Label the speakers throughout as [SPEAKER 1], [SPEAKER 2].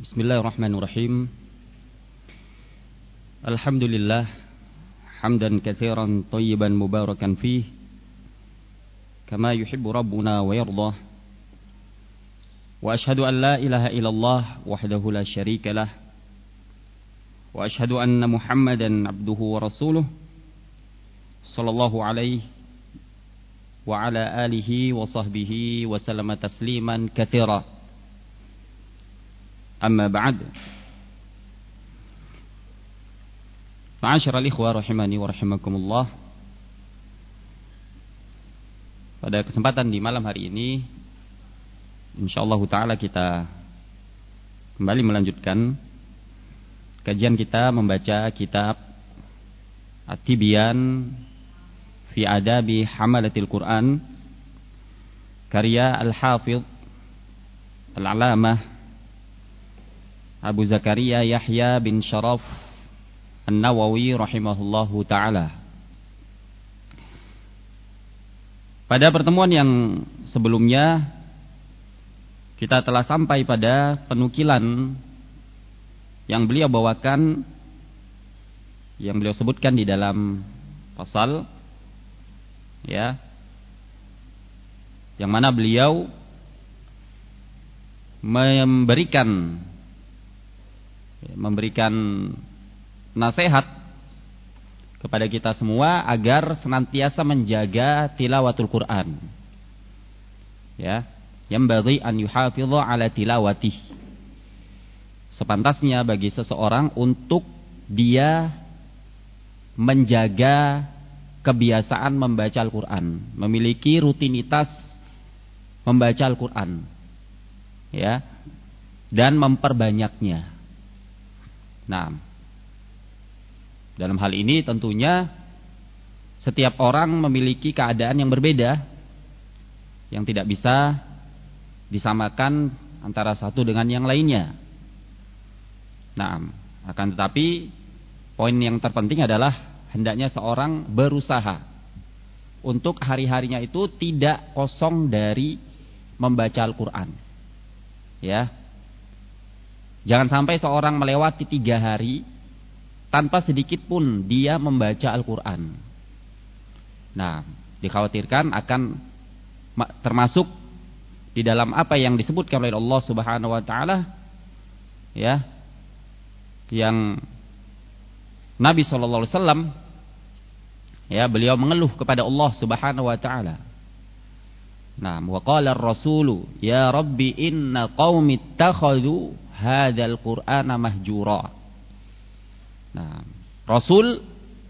[SPEAKER 1] Bismillahirrahmanirrahim. Alhamdulillah hamdan katsiran thayyiban mubarakan fih kama yuhibbu rabbuna wa yardah. Wa ashhadu an la ilaha illallah wahdahu la syarika lah. Wa ashhadu anna Muhammadan abduhu wa rasuluh sallallahu alaihi wa ala alihi wa sahbihi wa sallama tasliman katsira. Amma ba'd. Ma'asyiral ikhwah rahimani wa rahimakumullah. Pada kesempatan di malam hari ini insyaallah taala kita kembali melanjutkan kajian kita membaca kitab At-Tibyan fi Adabi Hamalatil Quran karya Al-Hafidh Al-Alamah Abu Zakaria Yahya bin Sharaf An-Nawawi rahimahullahu ta'ala. Pada pertemuan yang sebelumnya kita telah sampai pada penukilan yang beliau bawakan, yang beliau sebutkan di dalam pasal, ya, yang mana beliau memberikan nasihat kepada kita semua agar senantiasa menjaga tilawatul Quran. Ya, yambaghi an yuhafidha ala tilawatih. Sepantasnya bagi seseorang untuk dia menjaga kebiasaan membaca Al-Quran, memiliki rutinitas membaca Al-Quran, ya, dan memperbanyaknya. Nah, dalam hal ini tentunya setiap orang memiliki keadaan yang berbeda, yang tidak bisa disamakan antara satu dengan yang lainnya. Nah, akan tetapi poin yang terpenting adalah hendaknya seorang berusaha untuk hari-harinya itu tidak kosong dari membaca Al-Quran. Ya, jangan sampai seorang melewati 3 hari tanpa sedikit pun dia membaca Al-Quran. Nah, dikhawatirkan akan termasuk di dalam apa yang disebutkan oleh Allah Subhanahu wa taala, ya, yang Nabi sallallahu alaihi wasallam, ya, beliau mengeluh kepada Allah Subhanahu wa taala. Nah, wa qala ar-rasulu ya rabbi inna qaumi ittakhadhu hadzal qur'ana mahjura. Nah, Rasul,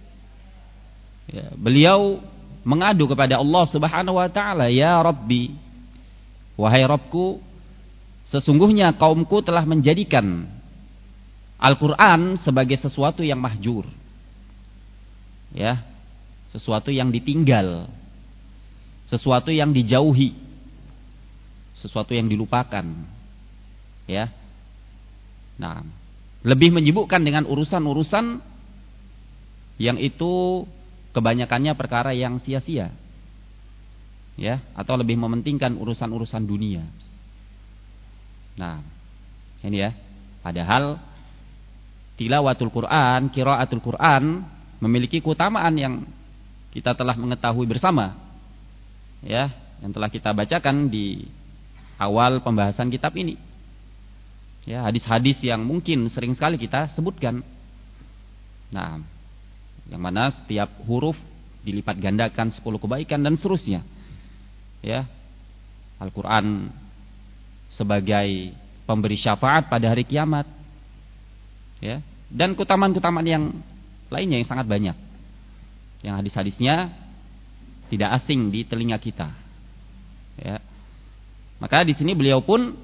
[SPEAKER 1] ya, beliau mengadu kepada Allah Subhanahu wa taala, ya Rabbi, wahai Rabbku, sesungguhnya kaumku telah menjadikan Al-Qur'an sebagai sesuatu yang mahjur. Ya, sesuatu yang ditinggal, sesuatu yang dijauhi, sesuatu yang dilupakan. Ya. Nah, lebih menyibukkan dengan urusan-urusan yang itu kebanyakannya perkara yang sia-sia, ya, atau lebih mementingkan urusan-urusan dunia. Nah, ini ya, padahal tilawatul Quran, qiraatul Quran memiliki keutamaan yang kita telah mengetahui bersama, ya, yang telah kita bacakan di awal pembahasan kitab ini. Ya, hadis-hadis yang mungkin sering sekali kita sebutkan. Nah, yang mana setiap huruf dilipat gandakan 10 kebaikan dan seterusnya. Ya. Al-Qur'an sebagai pemberi syafaat pada hari kiamat. Ya, dan keutamaan-keutamaan yang lainnya yang sangat banyak. Yang hadis-hadisnya tidak asing di telinga kita. Ya. Maka di sini beliau pun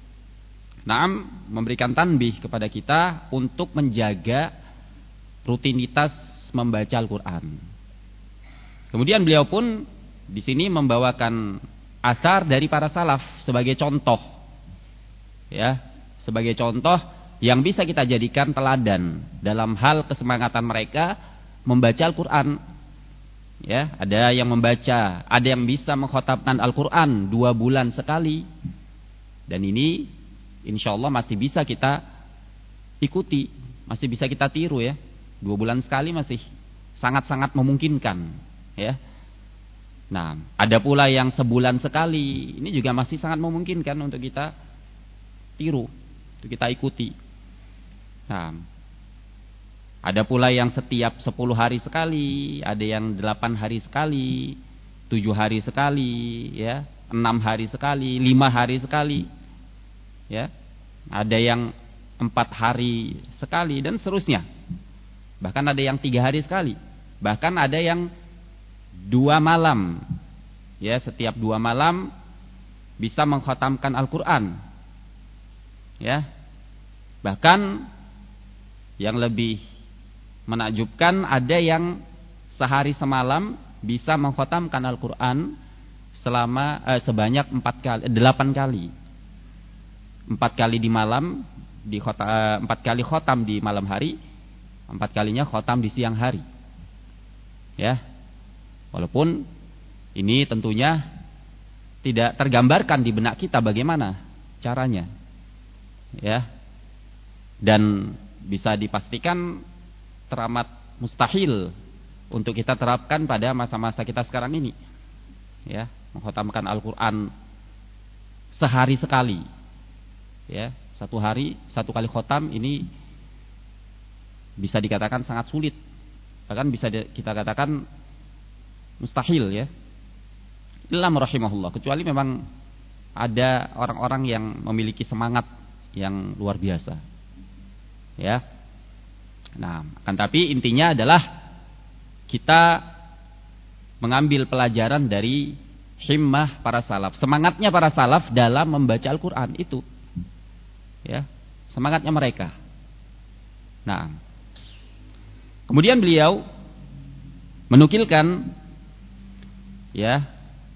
[SPEAKER 1] memberikan tanbih kepada kita untuk menjaga rutinitas membaca Al-Quran. Kemudian beliau pun di sini membawakan asar dari para salaf sebagai contoh, ya, sebagai contoh yang bisa kita jadikan teladan dalam hal kesemangatan mereka membaca Al-Quran. Ya, ada yang membaca, ada yang bisa mengkhatamkan Al-Quran 2 bulan sekali, dan ini insya Allah masih bisa kita ikuti, masih bisa kita tiru ya. 2 bulan sekali masih sangat-sangat memungkinkan ya. Nah, ada pula yang sebulan sekali, ini juga masih sangat memungkinkan untuk kita tiru, untuk kita ikuti. Nah, ada pula yang setiap 10 hari sekali, ada yang 8 hari sekali, 7 hari sekali, ya, 6 hari sekali, 5 hari sekali, ya, ada yang 4 hari sekali dan seterusnya. Bahkan ada yang 3 hari sekali, bahkan ada yang 2 malam, ya, setiap 2 malam bisa mengkhatamkan Al-Quran, ya. Bahkan yang lebih menakjubkan, ada yang sehari semalam bisa mengkhatamkan Al-Quran selama sebanyak 8 kali. 4 kali di malam, 4 kali khotam di malam hari, 4 kalinya khotam di siang hari. Ya. Walaupun ini tentunya tidak tergambarkan di benak kita bagaimana caranya. Ya. Dan bisa dipastikan teramat mustahil untuk kita terapkan pada masa-masa kita sekarang ini. Ya, mengkhatamkan Al-Quran sehari sekali. Ya, 1 hari 1 kali khotam ini bisa dikatakan sangat sulit. Bahkan bisa kita katakan mustahil ya. Illa rahimahullah, kecuali memang ada orang-orang yang memiliki semangat yang luar biasa. Ya. Nah, kan tapi intinya adalah kita mengambil pelajaran dari himmah para salaf, semangatnya para salaf dalam membaca Al-Quran itu, ya, semangatnya mereka. Nah, kemudian beliau menukilkan, ya,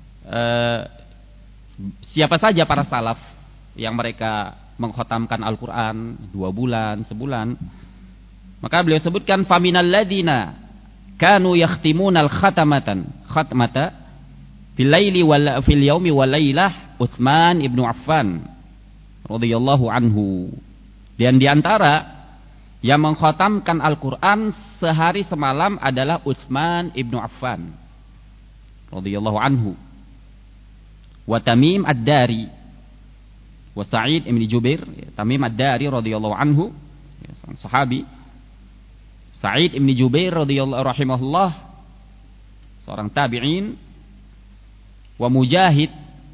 [SPEAKER 1] siapa saja para salaf yang mereka mengkhatamkan Al-Quran 2 bulan, sebulan. Maka beliau sebutkan faminal ladina kanu yakhtimuna khatmata fil laili wal fil yaumi wal lailah Utsman ibnu Affan radhiyallahu anhu. Dan di antara yang mengkhatamkan Al-Qur'an sehari semalam adalah Utsman ibnu Affan radhiyallahu anhu. Wa Tamim ad-Dari wa Sa'id ibn Jubair, Tamim ad-Dari radhiyallahu anhu, seorang sahabi. Sa'id ibn Jubair radhiyallahu rahimahullah, seorang tabi'in. Wa Mujahid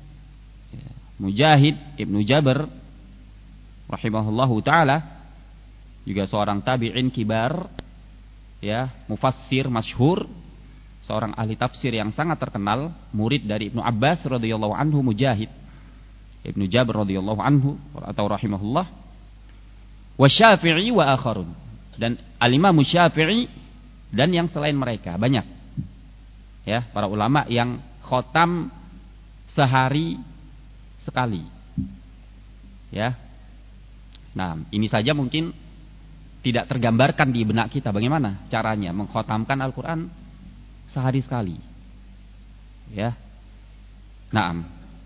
[SPEAKER 1] ibnu Jabr rahimahullahu taala, juga seorang tabi'in kibar, ya, mufassir masyhur, seorang ahli tafsir yang sangat terkenal, murid dari Ibnu Abbas radhiyallahu anhu, Mujahid ibnu Jabr radhiyallahu anhu atau rahimahullah. Wa Syafi'i wa akharun, dan Al-Imam Syafi'i dan yang selain mereka banyak, ya, para ulama yang khotam sehari sekali, ya. Nah, ini saja mungkin tidak tergambarkan di benak kita bagaimana caranya mengkhotamkan Al-Quran sehari sekali, ya. Nah,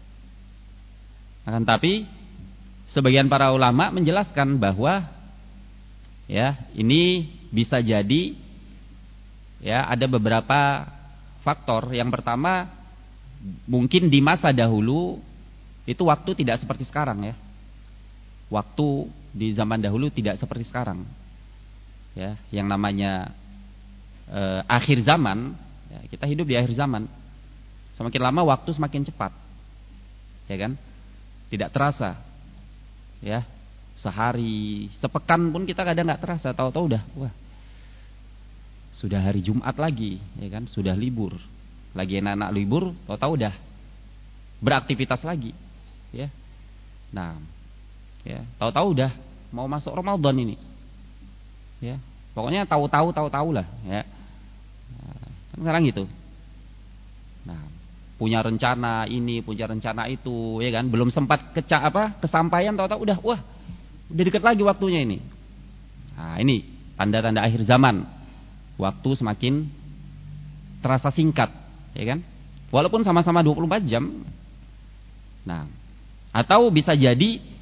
[SPEAKER 1] akan tapi sebagian para ulama menjelaskan bahwa, ya, ini bisa jadi, ya, ada beberapa faktor. Yang pertama, mungkin di masa dahulu itu waktu tidak seperti sekarang, ya. Waktu di zaman dahulu tidak seperti sekarang, ya. Yang namanya akhir zaman, ya, kita hidup di akhir zaman. Semakin lama waktu semakin cepat, ya kan? Tidak terasa, ya. Sehari, sepekan pun kita kadang nggak terasa, tahu-tahu udah, wah, sudah hari Jumat lagi, ya kan? Sudah libur, lagi anak-anak libur, tahu-tahu udah beraktivitas lagi, ya. Nah, ya, tahu-tahu udah mau masuk Ramadan ini, ya. Pokoknya tahu-tahu lah, ya. Nah, kan sekarang gitu. Nah, punya rencana ini, punya rencana itu, ya kan? Belum sempat kesampaian, tahu-tahu udah, wah, udah dekat lagi waktunya ini. Nah, ini tanda-tanda akhir zaman. Waktu semakin terasa singkat, ya kan? Walaupun sama-sama 24 jam. Nah, atau bisa jadi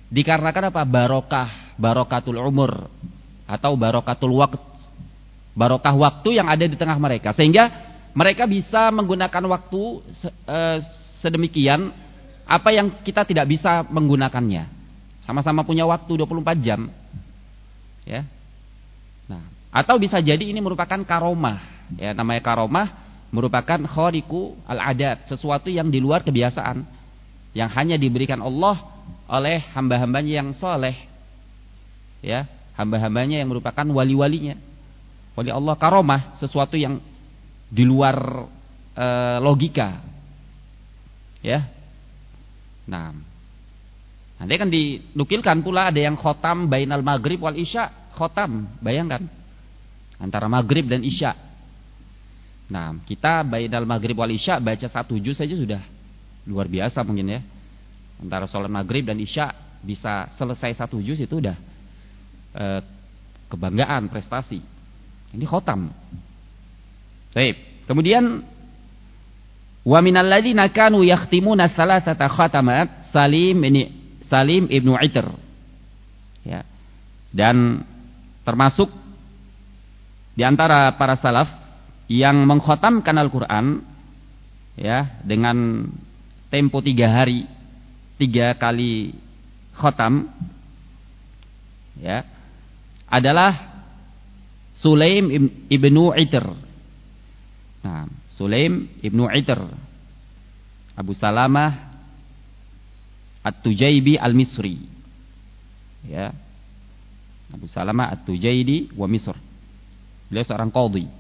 [SPEAKER 1] Dikarenakan apa? Barokatul umur atau barokatul waqt, barokah waktu yang ada di tengah mereka, sehingga mereka bisa menggunakan waktu sedemikian apa yang kita tidak bisa menggunakannya. Sama-sama punya waktu 24 jam. Ya. Nah, atau bisa jadi ini merupakan karomah. Ya, namanya karomah merupakan khariqu al-adat, sesuatu yang di luar kebiasaan, yang hanya diberikan Allah oleh hamba-hambanya yang soleh. Ya, hamba-hambanya yang merupakan wali-walinya. Wali Allah, karomah, sesuatu yang di luar logika. Ya. Nah, nanti kan dinukilkan pula ada yang khotam bainal maghrib wal isya. Khotam, bayangkan, antara maghrib dan isya. Nah, kita bainal maghrib wal isya baca 1 juz saja sudah luar biasa mungkin ya. Antara sholat maghrib dan isya bisa selesai 1 juz itu udah kebanggaan, prestasi. Ini khotam. Baik. Kemudian wa minal ladzina kanu yakhtimuna salasata khatamat Salim ibnu Itr. Ya. Dan termasuk di antara para salaf yang mengkhatamkan Al-Qur'an ya dengan tempo 3 hari, 3 kali khatam ya, adalah Sulaim ibnu Itr. Nah, Sulaim ibnu Itr, Abu Salamah At-Tujaibi Al-Misri. Ya. Abu Salamah At-Tujaibi wa Misr. Beliau seorang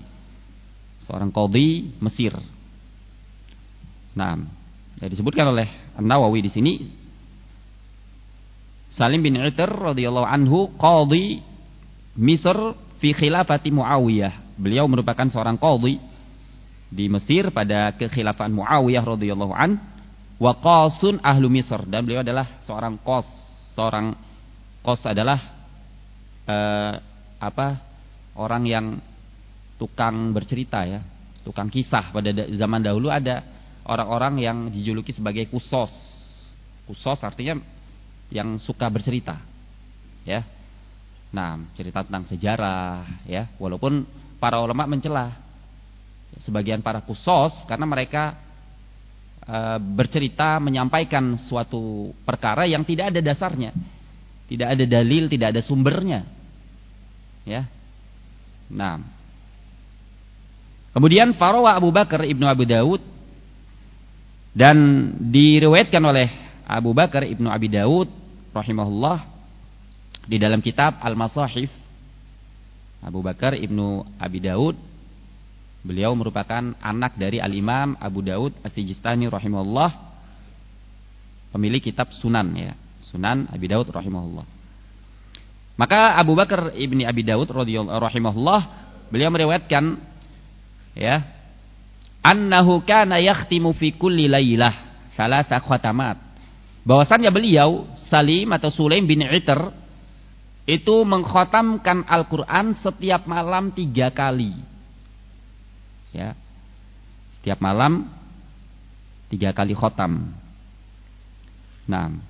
[SPEAKER 1] qadhi Mesir. Nah, disebutkan oleh An-Nawawi di sini Salim bin Itr radhiyallahu anhu qadhi Misr fi khilafati Muawiyah. Beliau merupakan seorang qadhi di Mesir pada kekhilafan Muawiyah radhiyallahu an, wa qasun ahlu Misr, dan beliau adalah seorang qas. Seorang qas adalah orang yang tukang bercerita ya, tukang kisah. Pada zaman dahulu ada orang-orang yang dijuluki sebagai kusos. Kusos artinya yang suka bercerita. Ya. Nah, cerita tentang sejarah ya, walaupun para ulama mencela sebagian para kusos karena mereka bercerita, menyampaikan suatu perkara yang tidak ada dasarnya, tidak ada dalil, tidak ada sumbernya. Ya. Nah, kemudian farawa Abu Bakar ibnu Abi Daud, dan diriwayatkan oleh Abu Bakar ibnu Abi Daud rahimahullah di dalam kitab Al-Masahif. Abu Bakar ibnu Abi Daud, beliau merupakan anak dari Al-Imam Abu Daud As-Sijistani rahimahullah, pemilik kitab Sunan ya, Sunan Abi Daud rahimahullah. Maka Abu Bakar ibni Abi Daud radhiyallahu rahimahullah, beliau meriwayatkan ya, annahu kana yakhtimu fi kulli lailah salasa khatamat. Bahwasannya beliau Salim atau Sulaim bin Itr itu mengkhatamkan Al-Qur'an setiap malam 3 kali. Ya. Setiap malam 3 kali khatam. Nah,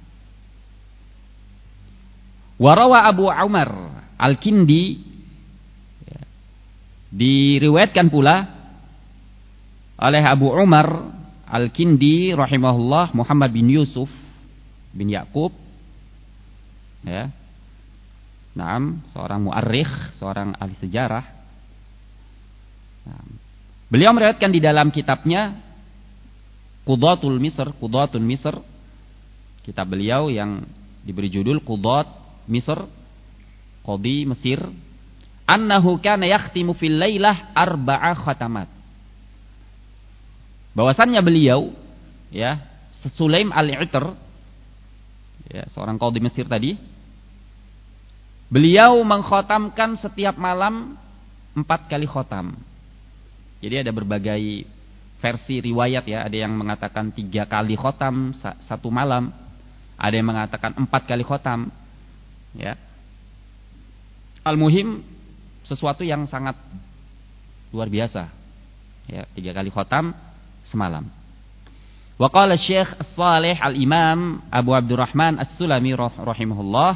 [SPEAKER 1] warawa Abu Umar Al-Kindi, ya, diriwayatkan pula oleh Abu Umar Al-Kindi rahimahullah, Muhammad bin Yusuf bin Yakub ya. Naam, seorang muarrikh, seorang ahli sejarah. Nah, beliau meriwayatkan di dalam kitabnya Qudatul Misr, kitab beliau yang diberi judul Qudat Misr, qadhi Mesir, annahu kana yakhtimu fil lailah 4 khatamat. Bahwasannya beliau ya, Sulaim al-Itr ya, seorang qadhi Mesir tadi, beliau mengkhatamkan setiap malam 4 kali khatam. Jadi ada berbagai versi riwayat ya, ada yang mengatakan 3 kali khatam 1 malam, ada yang mengatakan 4 kali khatam. Ya. Al-muhim sesuatu yang sangat luar biasa. Ya, 3 kali khatam semalam. Wa qala Syekh As-Shalih Al-Imam Abu Abdurrahman As-Sulami rahimahullah.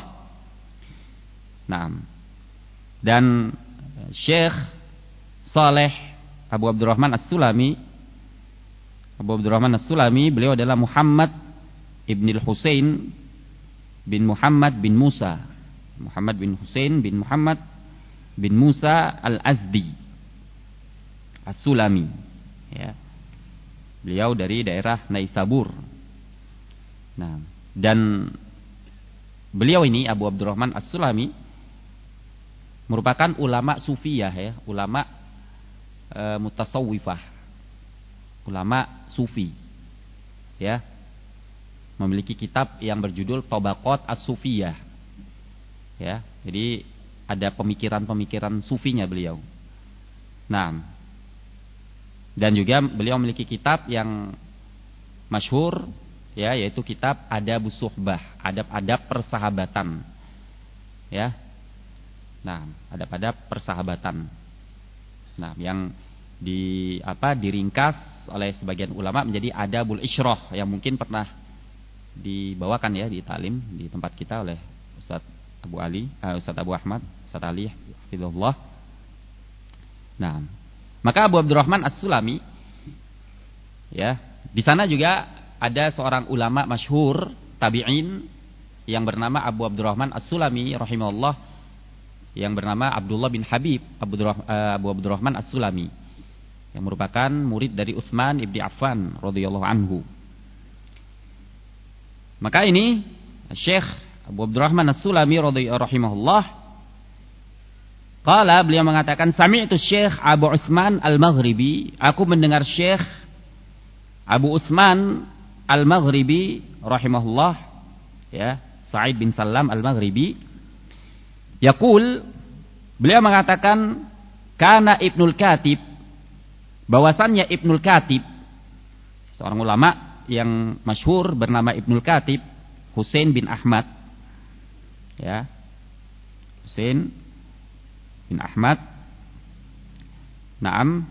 [SPEAKER 1] Naam. Dan Syekh Shalih Abu Abdurrahman As-Sulami, beliau adalah Muhammad ibn al-Husain bin Muhammad bin Musa. Muhammad bin Husain bin Muhammad bin Musa Al-Azdi As-Sulami, ya. Beliau dari daerah Naisabur. Nah, dan beliau ini Abu Abdurrahman As-Sulami merupakan ulama sufiyah, ya, ulama mutasawwifah, ulama sufi, ya. Memiliki kitab yang berjudul Tabaqat As-Sufiyah, ya. Jadi ada pemikiran-pemikiran sufinya beliau. Nah, dan juga beliau memiliki kitab yang masyhur, ya, yaitu kitab Adabus Suhbah, adab-adab persahabatan, ya. Nah, adab-adab persahabatan. Nah, yang diringkas oleh sebagian ulama menjadi Adabul Isyrah, yang mungkin pernah dibawakan, ya, di talim di tempat kita oleh Ustaz Abu Ahmad, Ustaz Ali hafizahullah. Nah, maka Abu Abdurrahman As-Sulami, ya, di sana juga ada seorang ulama masyhur tabi'in yang bernama Abu Abdurrahman As-Sulami rahimahullah, yang bernama Abdullah bin Habib Abu Abdurrahman As-Sulami, yang merupakan murid dari Utsman ibn Affan radhiyallahu anhu. Maka ini Syekh Abu Abdurrahman As-Sulami rahimahullah, qala, beliau mengatakan, sami'tu Syekh Abu Utsman Al-Maghribi, aku mendengar Syekh Abu Utsman Al-Maghribi rahimahullah, ya, Sa'id bin Salam Al-Maghribi, yaqul, beliau mengatakan, kana Ibnul Katib, bahwasannya Ibnul Katib, seorang ulama yang masyhur bernama Ibnul Katib, Husain bin Ahmad, ya, Husain bin Ahmad, naam,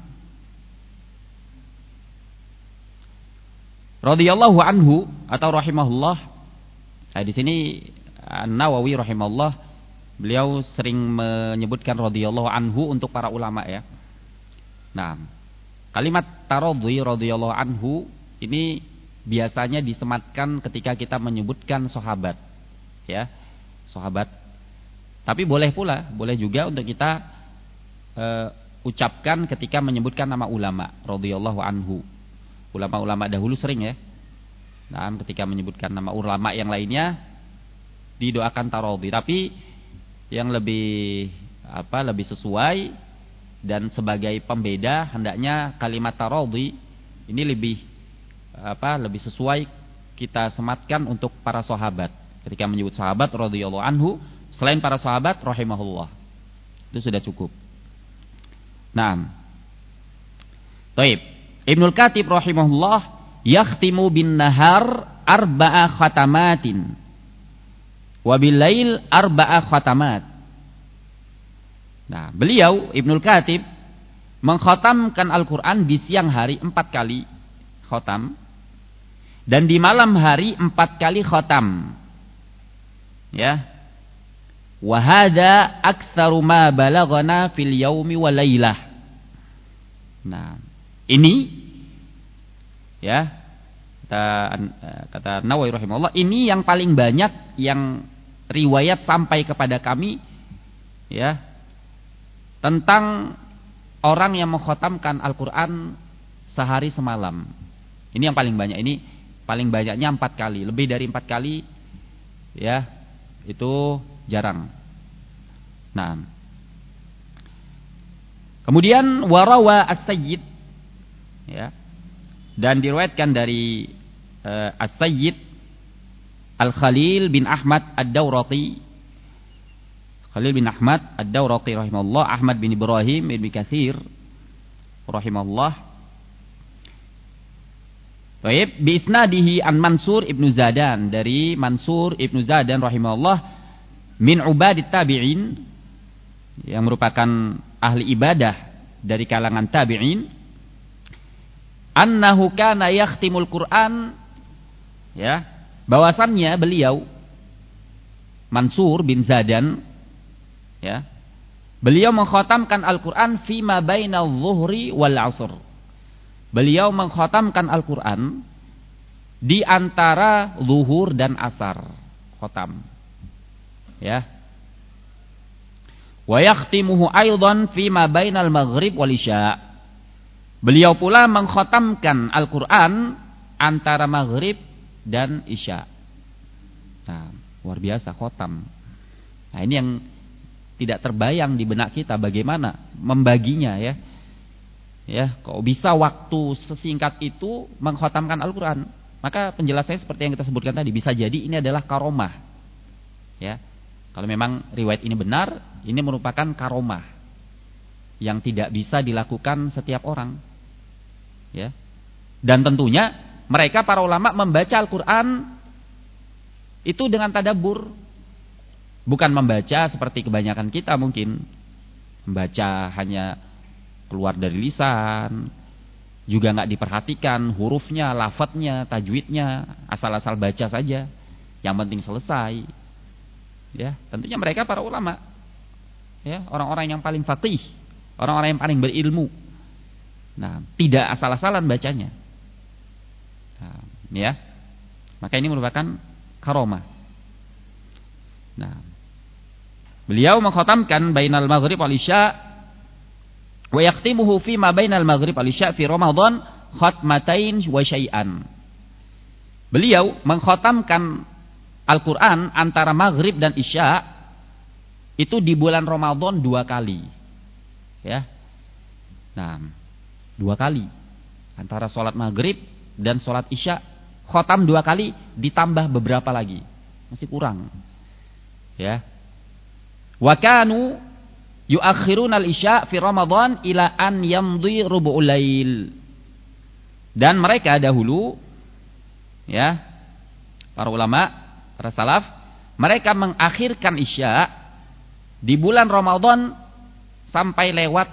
[SPEAKER 1] radhiyallahu anhu atau rahimahullah. Nah, di sini An-Nawawi rahimahullah, beliau sering menyebutkan radhiyallahu anhu untuk para ulama, ya. Nah, kalimat taradhi radhiyallahu anhu ini biasanya disematkan ketika kita menyebutkan sahabat, ya, sahabat. Tapi boleh juga untuk kita ucapkan ketika menyebutkan nama ulama radhiyallahu anhu. Ulama-ulama dahulu sering, ya. Nah, ketika menyebutkan nama ulama yang lainnya didoakan taradhi. Tapi yang lebih sesuai dan sebagai pembeda, hendaknya kalimat taradhi ini lebih sesuai kita sematkan untuk para sahabat. Ketika menyebut sahabat radhiyallahu anhu, selain para sahabat rahimahullah, itu sudah cukup. Nah, taib. Ibnul Katib rahimahullah yakhtimu bin nahar arba'a khatamatin wa bil lail arba'a khatamat. Nah, beliau Ibnul Katib mengkhatamkan Al-Qur'an di siang hari 4 kali khatam, dan di malam hari 4 kali khatam, ya. Wa hadza aktsaru ma balaghana fil yaumi wa lailah. Nah, ini, ya, kata Nawawi rahimahullah, ini yang paling banyak yang riwayat sampai kepada kami, ya, tentang orang yang mengkhatamkan Al-Qur'an sehari semalam. Ini yang paling banyak. Ini paling banyaknya 4 kali. Lebih dari 4 kali, ya, itu jarang. Nah, kemudian warawa as-Sayyid, ya, dan diriwayatkan dari as-Sayyid Al-Khalil bin Ahmad Ad-Dawraqi, Khalil bin Ahmad Ad-Dawraqi rahimahullah, Ahmad bin Ibrahim bin Katsir rahimahullah. Baik, bi isnadihi an Mansur ibnu Zadan, dari Mansur ibnu Zadan rahimahullah, min ubadit tabi'in, yang merupakan ahli ibadah dari kalangan tabi'in,
[SPEAKER 2] annahu kana yakhtimul Qur'an, ya, bahwasannya beliau Mansur bin Zadan, ya, beliau mengkhatamkan Al-Qur'an fima bainal zuhri wal 'asr. Beliau mengkhatamkan Al-Qur'an di antara zuhur dan asar, khatam. Ya. Wa yakhtimuhu aidan fima bainal maghrib wal isya. Beliau pula mengkhatamkan Al-Qur'an antara maghrib dan isya. Nah, luar biasa khatam. Nah, ini yang tidak terbayang di benak kita bagaimana membaginya, ya. Ya, kok bisa waktu sesingkat itu mengkhatamkan Al-Qur'an? Maka penjelasannya seperti yang kita sebutkan tadi, bisa jadi ini adalah karomah. Ya. Kalau memang riwayat ini benar, ini merupakan karomah yang tidak bisa dilakukan setiap orang. Ya. Dan tentunya mereka para ulama membaca Al-Qur'an itu dengan tadabbur. Bukan membaca seperti kebanyakan kita mungkin. Membaca hanya keluar dari lisan, juga nggak diperhatikan hurufnya, lafadznya, tajwidnya, asal-asal baca saja. Yang penting selesai. Ya, tentunya mereka para ulama. Ya, orang-orang yang paling faqih, orang-orang yang paling berilmu. Nah, tidak asal-asalan bacanya. Nah, ya. Maka ini merupakan karomah. Nah, beliau mengkhatamkan bainal maghrib wal isya wa yaqtimuhu fi ma bainal maghrib wal isya fi Ramadan khatmatain wa syai'an. Beliau mengkhatamkan Al-Qur'an antara maghrib dan isya itu di bulan Ramadan 2 kali. Ya. Nah, 2 kali. Antara sholat maghrib dan sholat isya khatam 2 kali ditambah beberapa lagi. Masih kurang. Ya. Wa kanu yuakhiruna al-isya fi Ramadan ila an yamdi rubu'ul lail. Dan mereka dahulu, ya, para ulama, para salaf, mereka mengakhirkan isya di bulan Ramadan sampai lewat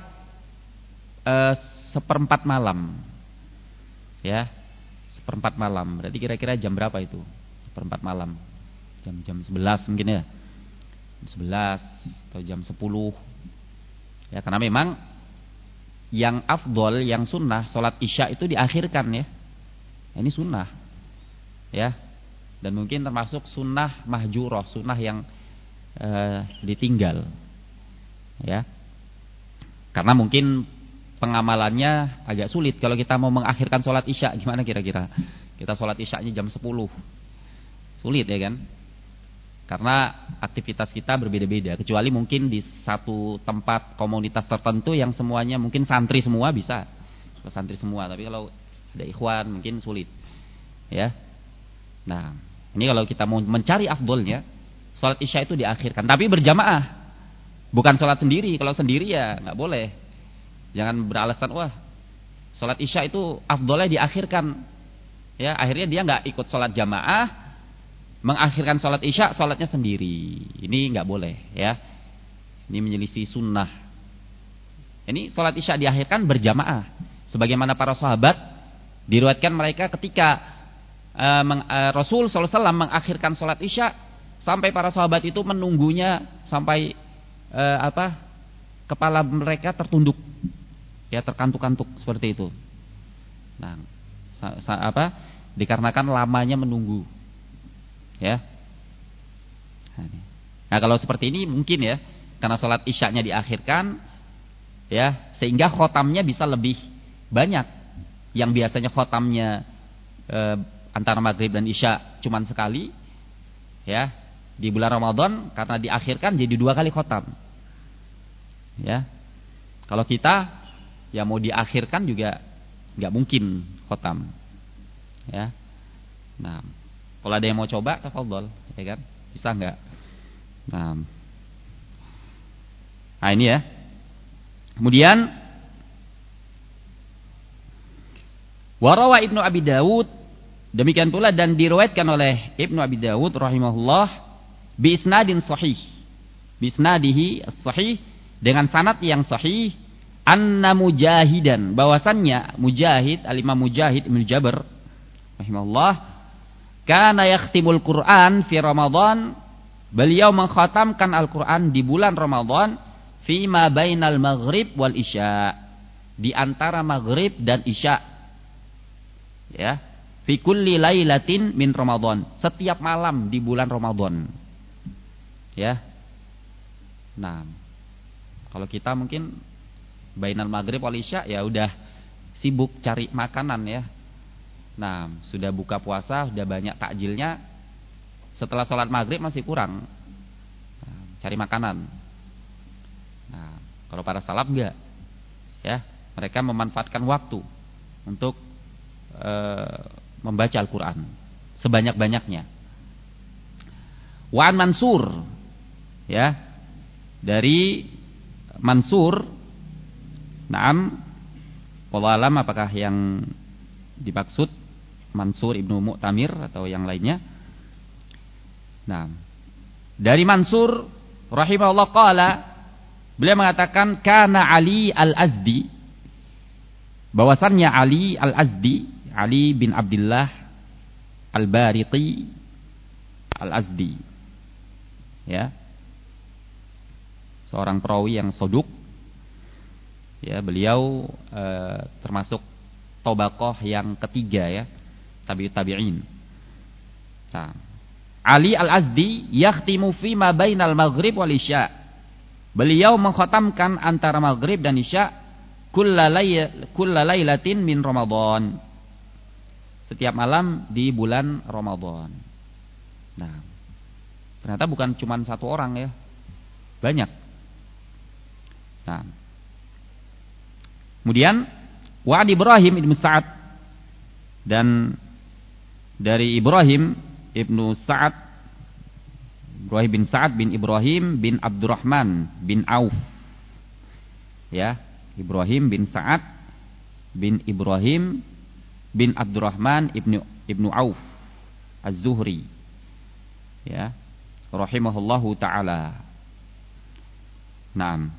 [SPEAKER 2] 1/4 malam. Ya. 1/4 malam. Berarti kira-kira jam berapa itu? 1/4 malam. Jam 11 mungkin ya. Jam 11 atau jam 10. Ya, karena memang yang afdol, yang sunnah, sholat isya itu diakhirkan, ya. Ini sunnah. Ya. Dan mungkin termasuk sunnah mahjurah, sunnah yang ditinggal. Ya. Karena mungkin pengamalannya agak sulit kalau kita mau mengakhirkan sholat isya. Gimana kira-kira? Kita sholat isyanya jam 10. Sulit, ya kan? Karena aktivitas kita berbeda-beda. Kecuali mungkin di satu tempat komunitas tertentu yang semuanya mungkin santri semua bisa. Kalau santri semua, tapi kalau ada ikhwan mungkin sulit. Ya. Nah, ini kalau kita mau mencari afdolnya, sholat isya itu diakhirkan. Tapi berjamaah. Bukan sholat sendiri. Kalau sendiri ya nggak boleh. Jangan beralasan, wah, sholat isya itu afdolnya diakhirkan. Ya, akhirnya dia nggak ikut sholat jamaah, mengakhirkan sholat isya, sholatnya sendiri. Ini nggak boleh, ya. Ini menyelisih sunnah. Ini sholat isya diakhirkan berjamaah. Sebagaimana para sahabat diriwayatkan mereka ketika Rasul SAW mengakhirkan sholat isya, sampai para sahabat itu menunggunya sampai kepala mereka tertunduk, ya, terkantuk-kantuk seperti itu. Nah, dikarenakan lamanya menunggu. Ya. Nah, kalau seperti ini mungkin, ya, karena sholat isyanya diakhirkan, ya, sehingga khotamnya bisa lebih banyak. Yang biasanya khotamnya antara maghrib dan isya cuman sekali, ya, di bulan Ramadan karena diakhirkan jadi 2 kali khotam. Ya. Kalau kita ya mau diakhirkan juga nggak mungkin khotam. Ya. Nah, kalau ada yang mau coba, tafadhol, ya kan? Bisa nggak? Nah, ini ya. Kemudian warawa Ibnu Abi Dawud, demikian pula dan diriwayatkan oleh Ibnu Abi Dawud rahimahullah bi isnadin sahih. Bi isnadihi as-sahih, dengan sanad yang sahih, anna Mujahidan, bahwasannya Mujahid, al-Imam Mujahid Ibnu Jabr rahimahullah, kana yakhtimul Qur'an fi Ramadan, beliau mengkhatamkan Al-Qur'an di bulan Ramadan, fi ma bainal maghrib wal isya, di antara maghrib dan isya. Ya, fi kulli lailatin min Ramadan, setiap malam di bulan Ramadan. Ya. Nah, kalau kita mungkin bainal maghrib wal isya ya udah sibuk cari makanan ya. Nah, sudah buka puasa, sudah banyak takjilnya. Setelah sholat maghrib masih kurang. Nah, cari makanan. Nah, kalau para salaf enggak. Ya, mereka memanfaatkan waktu untuk membaca Al-Qur'an sebanyak-banyaknya. Wa an Mansur, ya, dari Mansur. Naam, wallahu alam apakah yang dimaksud Mansur Ibnu Mu'tamir atau yang lainnya. Nah, dari Mansur rahimahullah qala, beliau mengatakan kana Ali Al-Azdi, bahwasannya Ali Al-Azdi, Ali bin Abdullah Al-Bariti Al-Azdi, ya, seorang perawi yang soduk. Ya, beliau termasuk tobaqoh yang ketiga ya, tabi'in. Nah, Ali Al-Azdi yakhtimu fi ma bainal maghrib wal isya. Beliau mengkhatamkan antara maghrib dan isya kullalailatin min Ramadan, setiap malam di bulan Ramadan. Nah, ternyata bukan cuma satu orang ya, banyak. Nah, kemudian wa Ibrahim ibnu Sa'ad, dan dari Ibrahim ibnu Sa'ad, Ibrahim bin Sa'ad bin Ibrahim bin Abdurrahman bin Auf, ya, Ibrahim bin Sa'ad bin Ibrahim bin Abdurrahman ibnu Auf Az-Zuhri, ya, rahimahullahu taala. Naam,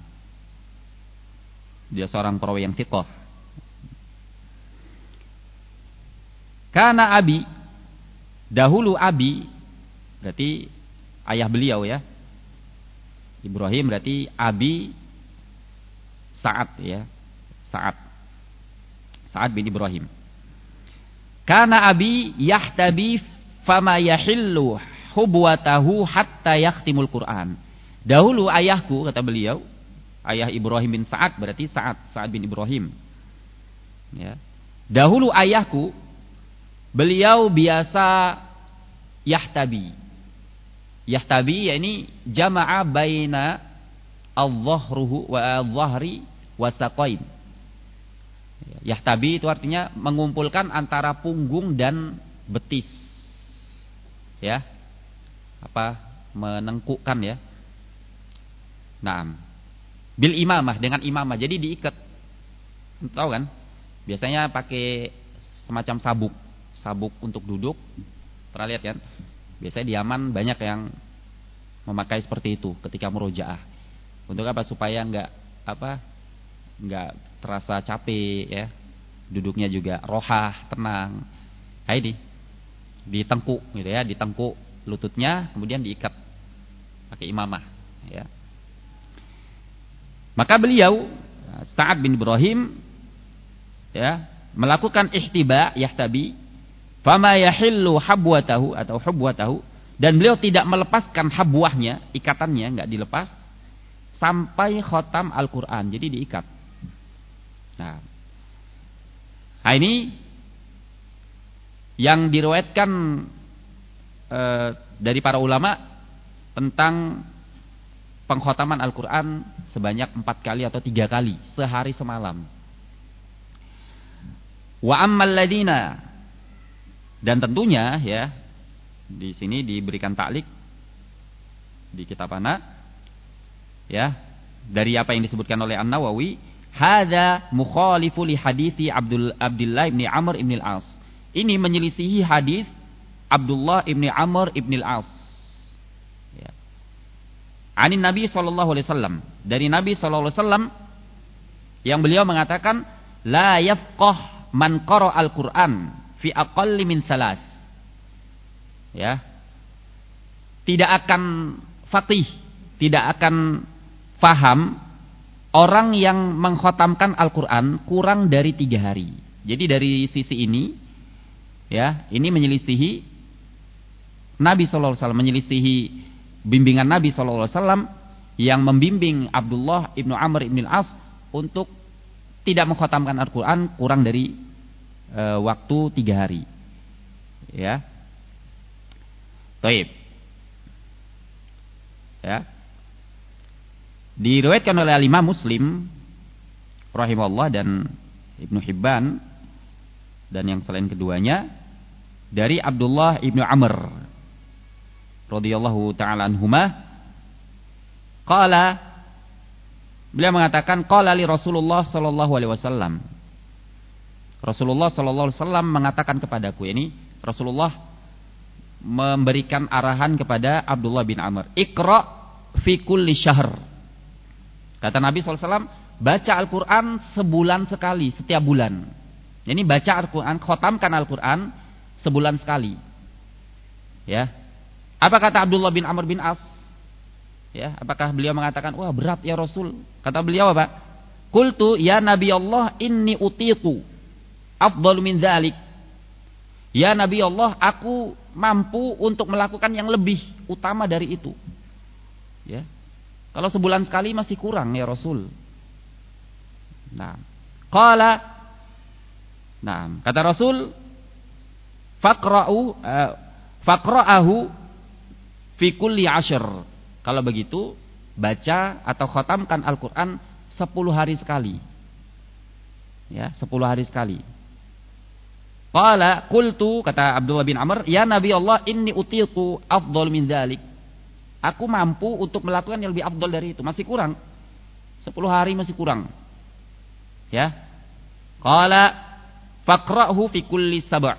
[SPEAKER 2] dia seorang perawi yang thiqah. Kana abi, dahulu abi berarti ayah beliau ya. Ibrahim berarti abi Sa'ad ya. Sa'ad bin Ibrahim. Kana abi yahtabi fama yahillu hubwatahu hatta yakhtimul Qur'an. Dahulu ayahku, kata beliau, ayah Ibrahim bin Sa'ad berarti Sa'ad bin Ibrahim. Ya. Dahulu ayahku, beliau biasa yahtabi. Yahtabi yakni jama'a baina al-dhahruhu wa al-dhahri wa saqain. Yahtabi itu artinya mengumpulkan antara punggung dan betis. Ya. Menengkukkan ya. Naam. Bil imamah, dengan imamah. Jadi diikat. Tahu kan? Biasanya pakai semacam sabuk untuk duduk. Pernah lihat kan? Biasanya di Yaman banyak yang memakai seperti itu ketika murojaah. Untuk apa? Supaya enggak terasa capek ya. Duduknya juga rohah, tenang. Ini ditengkuk gitu ya, ditengkuk lututnya kemudian diikat pakai imamah ya. Maka beliau Sa'ad bin Ibrahim ya melakukan ihtiba, yahtabi, fama yahillu habwatahu atau hubwatahu, dan beliau tidak melepaskan habwahnya, ikatannya enggak dilepas sampai khatam Al-Qur'an. Jadi diikat. Nah, ini yang diriwayatkan dari para ulama tentang pengkhataman Al-Qur'an sebanyak 4 kali atau 3 kali sehari semalam. Wa ammal ladina, dan tentunya ya di sini diberikan taklik di kitab Ana ya dari apa yang disebutkan oleh An-Nawawi, hadza mukhalifu li hadithi Abdullah bin Amr bin al-As. Ini menyelisihi hadis Abdullah bin Amr bin al-As. Anin Nabi sallallahu alaihi wasallam, dari Nabi sallallahu alaihi wasallam, Yang beliau mengatakan la yafqah man qara al-Qur'an fi aqalli min salas. Ya. Tidak akan faqih, tidak akan faham orang yang mengkhatamkan Al-Qur'an kurang dari 3 hari. Jadi dari sisi ini, ya, ini menyelisihi Nabi sallallahu alaihi wasallam, menyelisihi bimbingan Nabi sallallahu alaihi wasallam yang membimbing Abdullah ibnu Amr ibn al-As untuk tidak mengkhatamkan Al-Qur'an kurang dari waktu 3 hari. Ya. Baik. Ya. Diriwayatkan oleh Imam Muslim rahimahullah dan Ibnu Hibban dan yang selain keduanya dari Abdullah ibnu Amr radhiyallahu taala anhuma qala, beliau mengatakan qala li Rasulullah sallallahu alaihi wasallam, Rasulullah sallallahu alaihi wasallam mengatakan kepadaku, ini Rasulullah memberikan arahan kepada Abdullah bin Amr, Iqra fi kulli syahr. Kata Nabi SAW, baca Al-Quran sebulan sekali, setiap bulan. Jadi baca Al-Quran, khotamkan Al-Quran sebulan sekali. Ya. Apa kata Abdullah bin Amr bin As? Ya, apakah beliau mengatakan, wah berat ya Rasul? Kata beliau apa? Qultu ya Nabi Allah inni utiqu afdalu min dzalik. Ya Nabi Allah, aku mampu untuk melakukan yang lebih utama dari itu. Ya. Kalau sebulan sekali masih kurang ya Rasul. Nah, qala, nah, kata Rasul, faqra'ahu fi kulli ashr. Kalau begitu, baca atau khatamkan Al-Qur'an 10 hari sekali. Ya, 10 hari sekali. Qala qultu, kata Abdullah bin Amr, ya Nabi Allah inni utiqu afdal min dzalik. Aku mampu untuk melakukan yang lebih afdal dari itu, masih kurang. 10 hari masih kurang. Ya. Qala faqra'hu fi kulli sab'.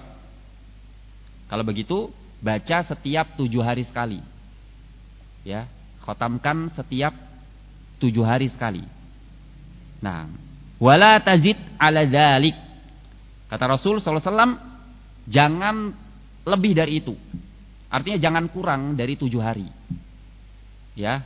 [SPEAKER 2] Kalau begitu, baca setiap 7 hari sekali. Ya, khatamkan setiap 7 hari sekali. Nah, wala tazid ala dzalik. Kata Rasul sallallahu alaihi wasallam, jangan lebih dari itu. Artinya jangan kurang dari 7 hari. Ya.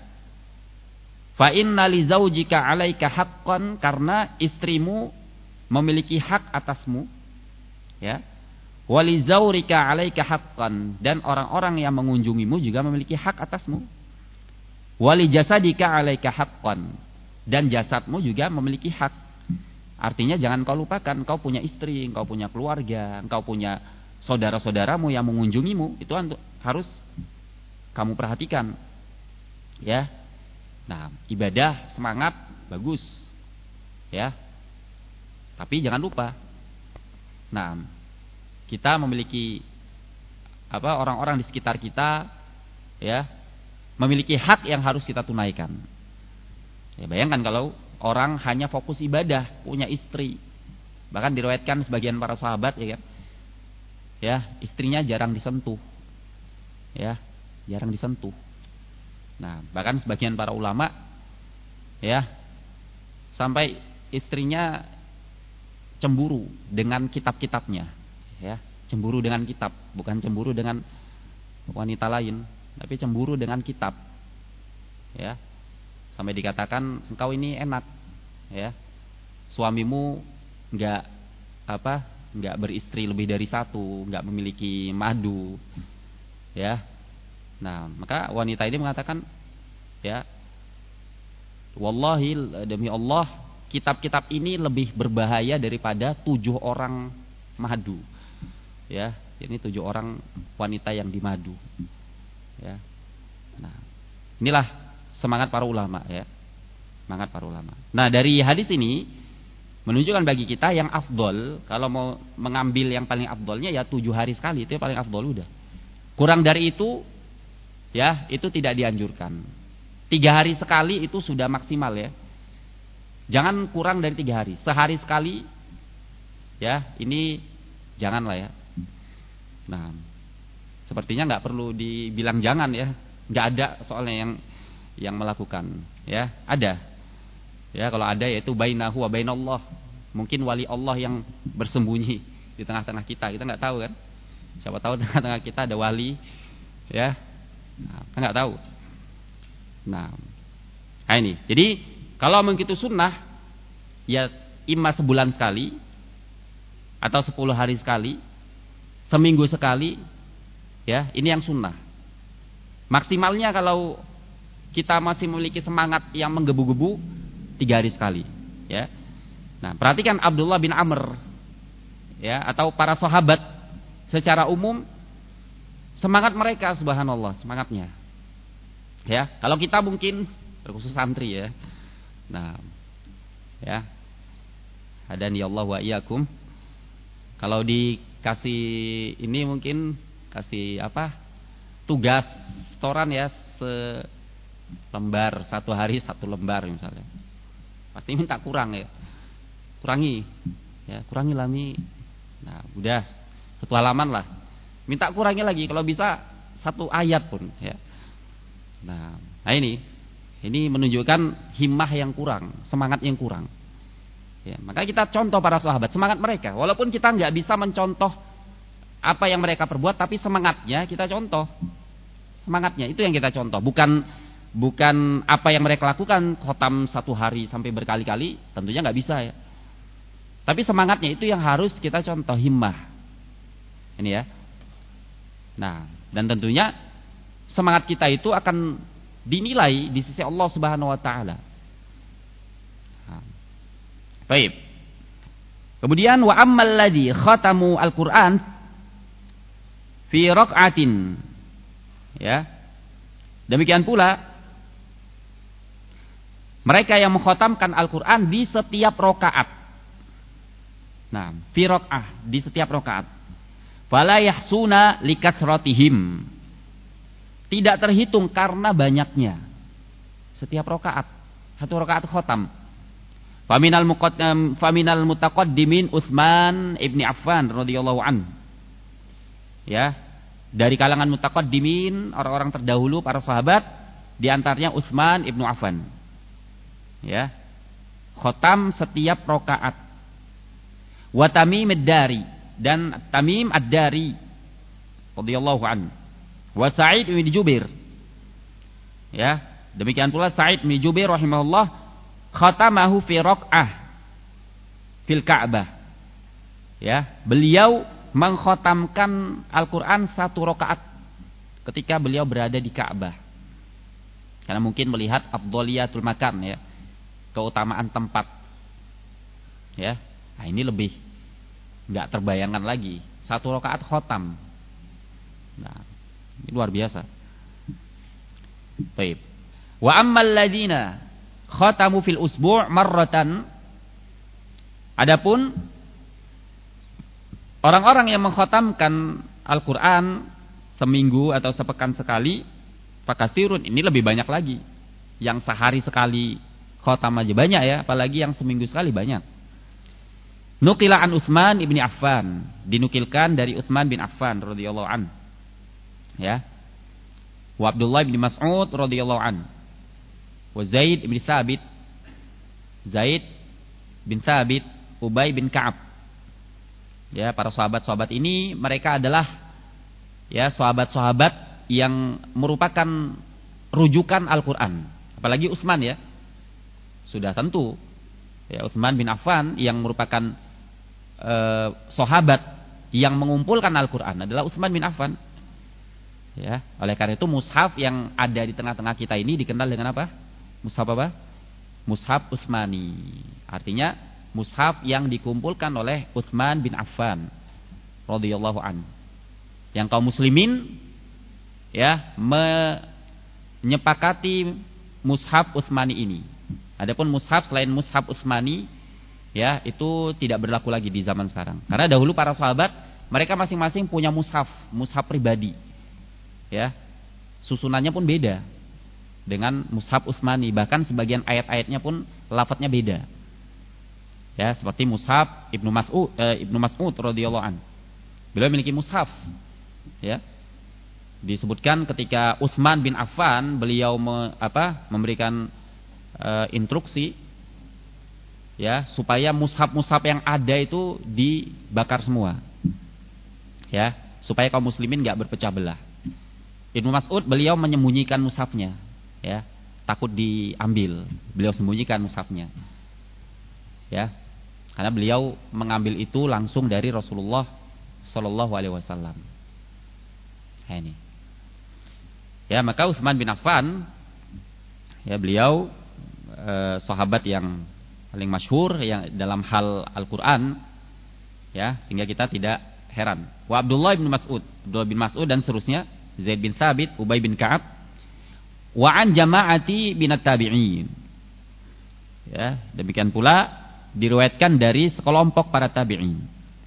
[SPEAKER 2] Fa inna li zaujika 'alaika haqqan, karena istrimu memiliki hak atasmu. Ya. Wa li zaurika 'alaika haqqan, dan orang-orang yang mengunjungimu juga memiliki hak atasmu. Wa li jasadika 'alaika haqqan, dan jasadmu juga memiliki hak. Artinya jangan kau lupakan, kau punya istri, kau punya keluarga, kau punya saudara-saudaramu yang mengunjungimu, itu harus kamu perhatikan. Ya. Nah, ibadah semangat bagus. Ya. Tapi jangan lupa. Nah, kita memiliki orang-orang di sekitar kita, ya, memiliki hak yang harus kita tunaikan. Ya, bayangkan kalau orang hanya fokus ibadah, punya istri. Bahkan diriwayatkan sebagian para sahabat, ya kan, ya, istrinya jarang disentuh. Ya, jarang disentuh. Nah, bahkan sebagian para ulama, ya, sampai istrinya cemburu dengan kitab-kitabnya, ya, cemburu dengan kitab, bukan cemburu dengan wanita lain, tapi cemburu dengan kitab. Ya. Sampai dikatakan engkau ini enak, ya. Suamimu enggak beristri lebih dari 1, enggak memiliki madu. Ya. Nah, maka wanita ini mengatakan, ya, wallahi, demi Allah, kitab-kitab ini lebih berbahaya daripada 7 orang madu. Ya, ini 7 orang wanita yang dimadu. Ya. Nah, inilah semangat para ulama, ya. Semangat para ulama. Nah, dari hadis ini menunjukkan bagi kita yang afdol, kalau mau mengambil yang paling afdolnya ya 7 hari sekali, itu yang paling afdol udah. Kurang dari itu, ya, itu tidak dianjurkan. 3 hari sekali itu sudah maksimal, ya. Jangan kurang dari 3 hari. Sehari sekali, ya, ini janganlah, ya. Nah, sepertinya nggak perlu dibilang jangan, ya. Nggak ada soalnya yang melakukan, ya. Ada, Ya, kalau ada yaitu bainahu wa bainallah. Mungkin wali Allah yang bersembunyi di tengah-tengah kita. Kita nggak tahu kan? Siapa tahu di tengah-tengah kita ada wali, ya. Nah, kita nggak tahu. Nah ini. Jadi kalau mengikuti sunnah, ya imma sebulan sekali atau 10 hari sekali, seminggu sekali, ya ini yang sunnah. Maksimalnya kalau kita masih memiliki semangat yang menggebu-gebu, 3 hari sekali, ya. Nah, perhatikan Abdullah bin Amr, ya, atau para sahabat secara umum, semangat mereka, subhanallah, semangatnya. Ya, kalau kita mungkin khusus santri, ya. Nah, ya. Hadani Allah wa iyyakum. Kalau dikasih ini mungkin kasih apa? Tugas setoran, ya, selembar, 1 hari 1 lembar misalnya. Pasti minta kurang, ya. Kurangi, ya, kurangi lami. Nah, udah 1 halaman lah. Minta kurangi lagi, kalau bisa 1 ayat pun, ya. Nah ini menunjukkan himmah yang kurang, semangat yang kurang. Ya, maka kita contoh para sahabat, semangat mereka. Walaupun kita nggak bisa mencontoh apa yang mereka perbuat, tapi semangatnya kita contoh. Semangatnya itu yang kita contoh, bukan apa yang mereka lakukan, khotam 1 hari sampai berkali-kali, tentunya nggak bisa, ya. Tapi semangatnya itu yang harus kita contoh, himmah. Ini, ya. Nah, dan tentunya semangat kita itu akan dinilai di sisi Allah Subhanahu wa taala. Baik. Kemudian wa ammal ladzi khatamu al-Qur'an fi raq'atin. Ya. Demikian pula mereka yang mengkhatamkan Al-Qur'an di setiap rakaat. Nah, fi raq'ah, di setiap rakaat. Fala yahsuna likasratihim. Tidak terhitung karena banyaknya. Setiap rakaat, 1 rakaat khatam. Faminal mutaqaddimin Utsman ibni Affan radhiyallahu an. Ya, dari kalangan mutaqaddimin, orang-orang terdahulu, para sahabat, di antaranya Utsman ibnu Affan. Ya. Khatam setiap rakaat. Wa Tamim ad-Dari, dan Tamim ad-Dari radhiyallahu an. Wa Sa'id bin Jubair. Ya, demikian pula Sa'id bin Jubair rahimahullah khatamahu fi raq'ah fil Ka'bah. Ya, beliau mengkhatamkan Al-Qur'an 1 rakaat ketika beliau berada di Ka'bah. Karena mungkin melihat afdhaliyatul makan, ya, keutamaan tempat. Ya. Nah, ini lebih enggak terbayangkan lagi, 1 rakaat khatam. Nah, ini luar biasa. Baik. Wa ammal ladzina khatamu fil usbu' marratan. Adapun orang-orang yang mengkhatamkan Al-Qur'an seminggu atau sepekan sekali, fakasirun, ini lebih banyak lagi. Yang sehari sekali khatam aja banyak, ya, apalagi yang seminggu sekali banyak. Nukila an Utsman ibni Affan, dinukilkan dari Utsman bin Affan radhiyallahu an. Ya. Wa Abdullah bin Mas'ud radhiyallahu an. Wa Zaid bin Thabit, Zaid bin Thabit, Ubay bin Ka'ab. Ya, para sahabat-sahabat ini mereka adalah, ya, sahabat-sahabat yang merupakan rujukan Al-Qur'an. Apalagi Utsman, ya. Sudah tentu, ya, Utsman bin Affan yang merupakan sahabat yang mengumpulkan Al-Qur'an adalah Utsman bin Affan. Ya, oleh karena itu mushaf yang ada di tengah-tengah kita ini dikenal dengan apa? Mushaf apa? Mushaf Utsmani. Artinya mushaf yang dikumpulkan oleh Utsman bin Affan radhiyallahu an. Yang kaum muslimin, ya, menyepakati mushaf Utsmani ini. Adapun mushaf selain mushaf Utsmani, ya, itu tidak berlaku lagi di zaman sekarang. Karena dahulu para sahabat mereka masing-masing punya mushaf pribadi. Ya, susunannya pun beda dengan mushaf Utsmani, bahkan sebagian ayat-ayatnya pun lafadznya beda. Ya, seperti mushaf Ibnu Mas'ud radhiyallahu an. Beliau memiliki mushaf. Ya. Disebutkan ketika Utsman bin Affan beliau memberikan instruksi, ya, supaya mushaf-mushaf yang ada itu dibakar semua. Ya, supaya kaum muslimin enggak berpecah belah. Ibnu Mas'ud beliau menyembunyikan mushafnya, ya, takut diambil. Beliau sembunyikan mushafnya. Ya. Karena beliau mengambil itu langsung dari Rasulullah sallallahu alaihi wasallam. Nah, ini. Ya, maka Utsman bin Affan, ya, beliau sahabat yang paling masyhur yang dalam hal Al-Qur'an, ya, sehingga kita tidak heran. Wa Abdullah bin Mas'ud dan seterusnya, Zaid bin Thabit, Ubay bin Ka'ab, wa an jama'ati binat tabi'in. Ya, demikian pula diriwayatkan dari sekelompok para tabi'in.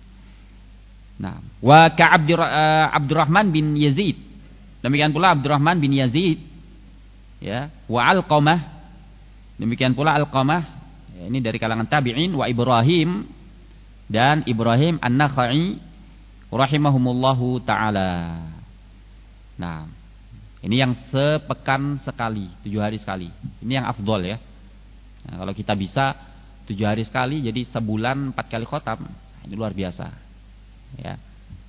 [SPEAKER 2] Nah, wa Abdurrahman bin Yazid. Demikian pula Abdurrahman bin Yazid, ya, wa Alqamah. Demikian pula Alqamah, ya, ini dari kalangan tabi'in, wa Ibrahim dan Ibrahim An-Nakhai rahimahumullahu taala. Nah, ini yang sepekan sekali, 7 hari sekali. Ini yang afdol, ya. Nah, kalau kita bisa 7 hari sekali, jadi sebulan 4 kali khotam. Nah, ini luar biasa. Ya.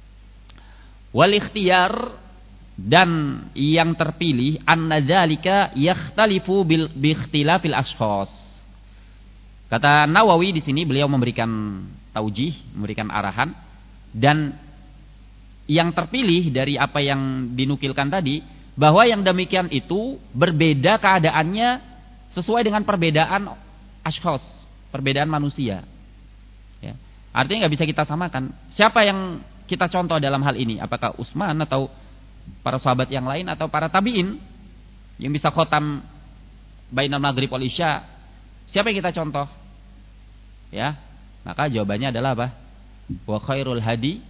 [SPEAKER 2] Wal ikhtiyar, dan yang terpilih, anna dzalika yakhtalifu bi ikhtilafil ashkhas. Kata Nawawi di sini, beliau memberikan taujih, memberikan arahan, dan yang terpilih dari apa yang dinukilkan tadi, bahwa yang demikian itu berbeda keadaannya sesuai dengan perbedaan ashkhas, perbedaan manusia. Ya. Artinya nggak bisa kita samakan. Siapa yang kita contoh dalam hal ini? Apakah Utsman atau para sahabat yang lain atau para tabi'in yang bisa khotam bainal maghrib wal isya? Siapa yang kita contoh? Ya, maka jawabannya adalah apa? Wa khairul hadi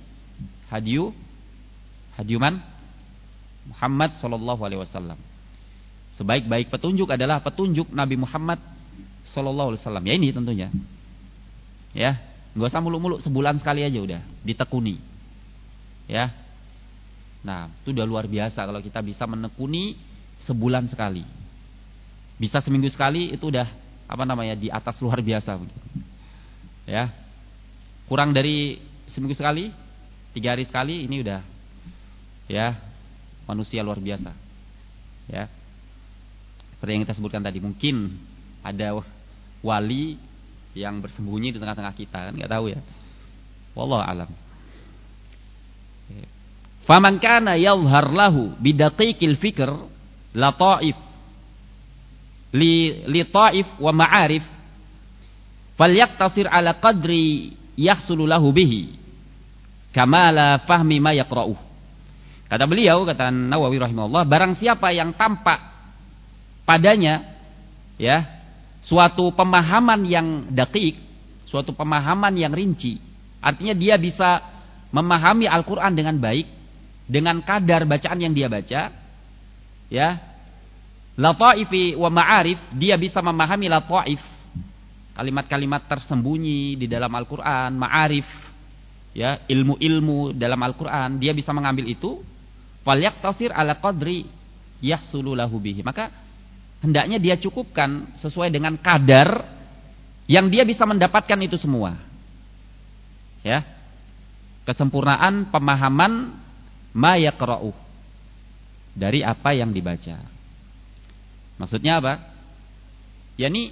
[SPEAKER 2] hadiuman Muhammad sallallahu alaihi wasallam. Sebaik-baik petunjuk adalah petunjuk Nabi Muhammad sallallahu alaihi wasallam. Ya, ini tentunya. Ya, enggak usah muluk-muluk, sebulan sekali aja udah ditekuni. Ya. Nah, itu udah luar biasa kalau kita bisa menekuni sebulan sekali. Bisa seminggu sekali, itu udah di atas luar biasa. Ya. Kurang dari seminggu sekali, 3 hari sekali, ini udah, ya, manusia luar biasa. Ya. Seperti yang kita sebutkan tadi, mungkin ada wali yang bersembunyi di tengah-tengah kita, kan enggak tahu, ya. Wallahu alam. Faman kana yadhhar lahu bidaqiqil fikr la ta'if li ta'if wa ma'arif falyaqtasir ala qadri yahsulu lahu bihi kama la fahmi ma yaqra'uh. Kata beliau, kata Nawawi rahimahullah, barang siapa yang tampak padanya, ya, suatu pemahaman yang daqiq, suatu pemahaman yang rinci, artinya dia bisa memahami Al-Qur'an dengan baik, dengan kadar bacaan yang dia baca, ya, lataifi wa ma'arif, dia bisa memahami lataif, kalimat-kalimat tersembunyi di dalam Al-Qur'an, ma'arif, ya, ilmu-ilmu dalam Al-Qur'an, dia bisa mengambil itu, falyaqtasir ala qadri yahsulu lahu bihi, maka hendaknya dia cukupkan sesuai dengan kadar yang dia bisa mendapatkan itu semua. Ya. Kesempurnaan pemahaman ma yaqra'uh, dari apa yang dibaca. Maksudnya apa? Yani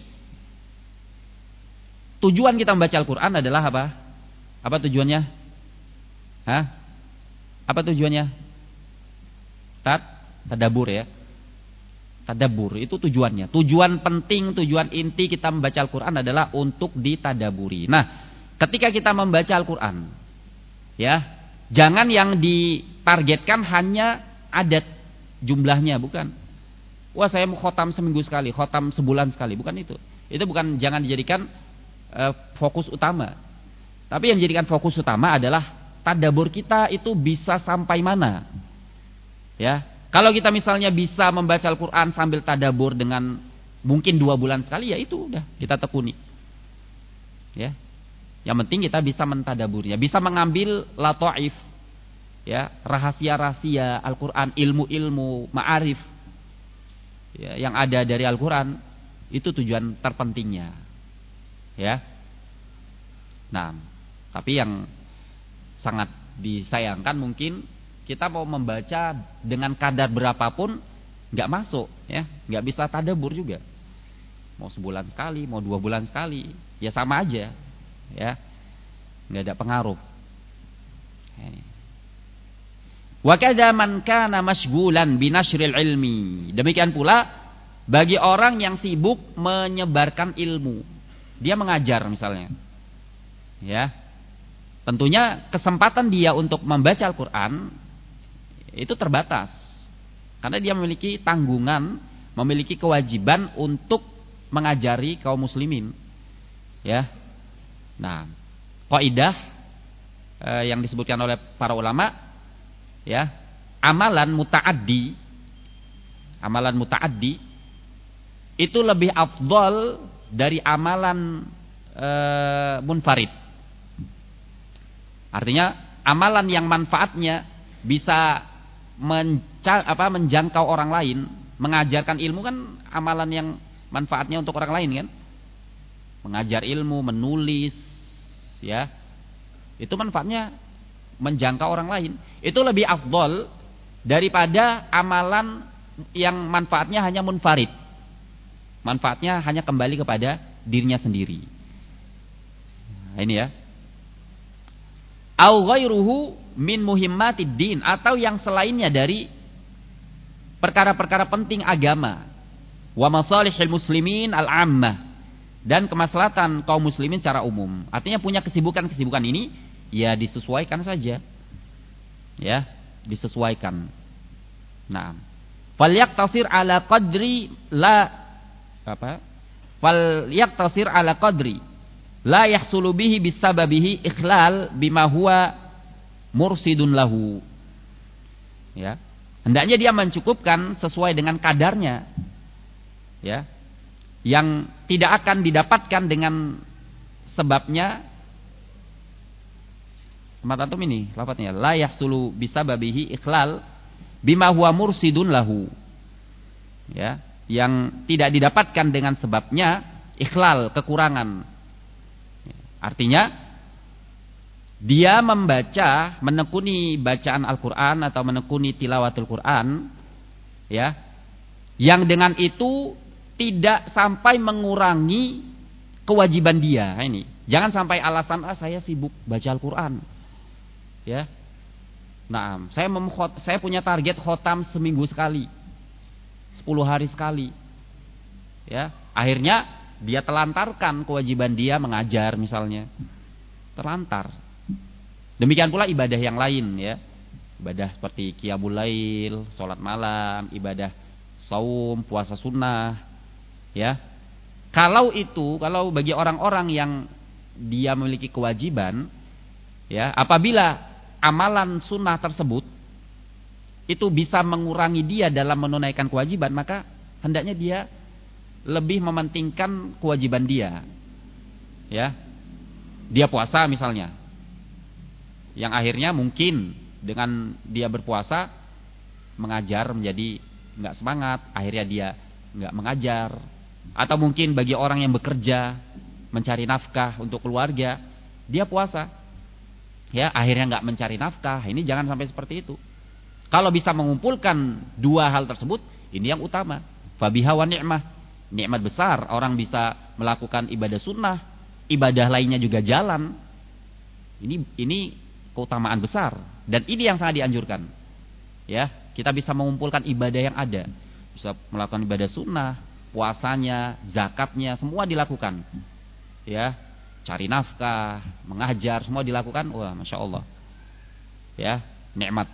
[SPEAKER 2] tujuan kita membaca Al-Qur'an adalah apa? Apa tujuannya? Hah? Apa tujuannya? Tadabbur, ya. Tadabbur itu tujuannya. Tujuan penting, tujuan inti kita membaca Al-Qur'an adalah untuk ditadaburi. Nah, ketika kita membaca Al-Qur'an, ya, jangan yang ditargetkan hanya adat jumlahnya, bukan. Wah, saya mau khotam seminggu sekali, khotam sebulan sekali, bukan itu. Itu bukan, jangan dijadikan fokus utama. Tapi yang dijadikan fokus utama adalah tadabbur kita itu bisa sampai mana. Ya, kalau kita misalnya bisa membaca Al-Qur'an sambil tadabbur dengan mungkin 2 bulan sekali, ya itu udah kita tekuni. Ya. Yang penting kita bisa mentadaburnya, bisa mengambil lataif, ya, rahasia-rahasia Al-Qur'an, ilmu-ilmu, ma'arif, ya, yang ada dari Al-Qur'an, itu tujuan terpentingnya. Ya. Nah, tapi yang sangat disayangkan mungkin kita mau membaca dengan kadar berapapun nggak masuk, ya, nggak bisa tadabbur juga. Mau sebulan sekali, mau 2 bulan sekali, ya sama aja, ya, nggak ada pengaruh. Wa kadza man kana mashghulan binashril ilmi. Demikian pula bagi orang yang sibuk menyebarkan ilmu. Dia mengajar misalnya. Ya. Tentunya kesempatan dia untuk membaca Al-Qur'an itu terbatas. Karena dia memiliki tanggungan, memiliki kewajiban untuk mengajari kaum muslimin. Ya. Nah, kaidah yang disebutkan oleh para ulama, ya, amalan muta'addi itu lebih afdal dari amalan munfarid. Artinya amalan yang manfaatnya bisa menjangkau orang lain, mengajarkan ilmu kan amalan yang manfaatnya untuk orang lain kan, mengajar ilmu, menulis, ya, itu manfaatnya menjangkau orang lain. Itu lebih afdol daripada amalan yang manfaatnya hanya munfarid, manfaatnya hanya kembali kepada dirinya sendiri. Nah, ini ya. Au ghairuhu min muhimmatid din, atau yang selainnya dari perkara-perkara penting agama, wa masalihil muslimin al-ammah, dan kemaslahatan kaum muslimin secara umum. Artinya punya kesibukan-kesibukan ini ya disesuaikan saja. Ya, disesuaikan. Nah, falyaqtasir ala qadri la yahsulu bihi bisababihi ikhlal bima huwa mursidun lahu. Ya. Hendaknya dia mencukupkan sesuai dengan kadarnya. Ya. Yang tidak akan didapatkan dengan sebabnya. Matantum ini lafadznya la yahsulu bisababihi ikhlal bima huwa mursidun lahu. Ya, yang tidak didapatkan dengan sebabnya ikhlal, kekurangan. Artinya dia membaca, menekuni bacaan Al-Qur'an atau menekuni tilawatul Qur'an, ya, yang dengan itu tidak sampai mengurangi kewajiban dia. Ini jangan sampai alasan saya sibuk baca Al-Qur'an, ya. Nah, saya punya target khotam seminggu sekali, 10 hari sekali, ya. Akhirnya dia telantarkan kewajiban dia mengajar misalnya, terlantar. Demikian pula ibadah yang lain, ya, ibadah seperti qiyamul lail, sholat malam, ibadah saum, puasa sunnah, ya. Kalau bagi orang-orang yang dia memiliki kewajiban, ya, apabila amalan sunnah tersebut itu bisa mengurangi dia dalam menunaikan kewajiban, maka hendaknya dia lebih mementingkan kewajiban dia. Ya. Dia puasa misalnya, yang akhirnya mungkin dengan dia berpuasa mengajar menjadi enggak semangat, akhirnya dia enggak mengajar. Atau mungkin bagi orang yang bekerja mencari nafkah untuk keluarga, dia puasa, ya, akhirnya enggak mencari nafkah. Ini jangan sampai seperti itu. Kalau bisa mengumpulkan dua hal tersebut, ini yang utama. Fabiha wa ni'mah, nikmat besar. Orang bisa melakukan ibadah sunnah, ibadah lainnya juga jalan. Ini keutamaan besar, dan ini yang sangat dianjurkan. Ya, kita bisa mengumpulkan ibadah yang ada, bisa melakukan ibadah sunnah, puasanya, zakatnya, semua dilakukan. Ya, cari nafkah, mengajar, semua dilakukan. Wah, masya Allah. Ya, nikmat.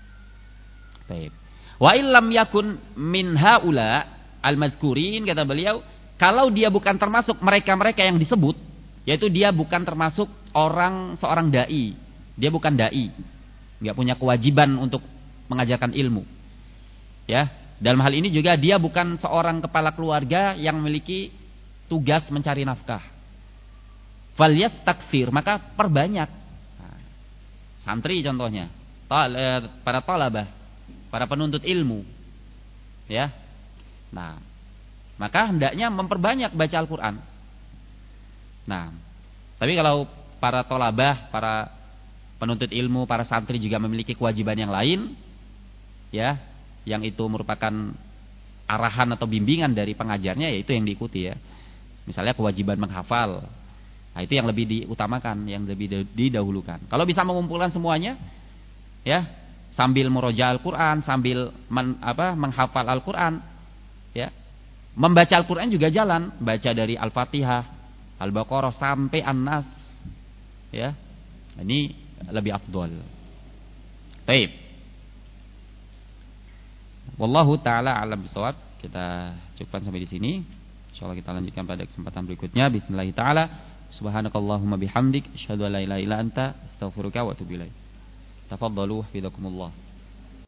[SPEAKER 2] Baik. Wa illam yakun min haula al-madhkurin, kata beliau, kalau dia bukan termasuk mereka-mereka yang disebut, yaitu dia bukan termasuk seorang dai, dia bukan dai, enggak punya kewajiban untuk mengajarkan ilmu. Ya, dalam hal ini juga dia bukan seorang kepala keluarga yang memiliki tugas mencari nafkah. Falyastakfir, maka perbanyak. Nah, santri contohnya, para talabah, para penuntut ilmu, ya. Nah, maka hendaknya memperbanyak baca Al-Quran. Nah, tapi kalau para tolabah, para penuntut ilmu, para santri juga memiliki kewajiban yang lain, ya, yang itu merupakan arahan atau bimbingan dari pengajarnya, yaitu yang diikuti ya. Misalnya kewajiban menghafal, nah itu yang lebih diutamakan, yang lebih didahulukan. Kalau bisa mengumpulkan semuanya, ya, sambil murojaah Al-Quran, sambil menghafal Al-Quran, ya, membaca Al-Quran juga jalan, baca dari Al-Fatihah, Al-Baqarah sampai An-Nas, ya, ini lebih afdol. Baik. Wallahu taala alam bisawab. Kita cukupkan sampai di sini. Insyaallah kita lanjutkan pada kesempatan berikutnya. Bismillah taala. Subhanakallahumma bihamdik asyhadu an la ilaha illa anta astaghfiruka wa atubu ilaik. Tafadhalu hafizakumullah.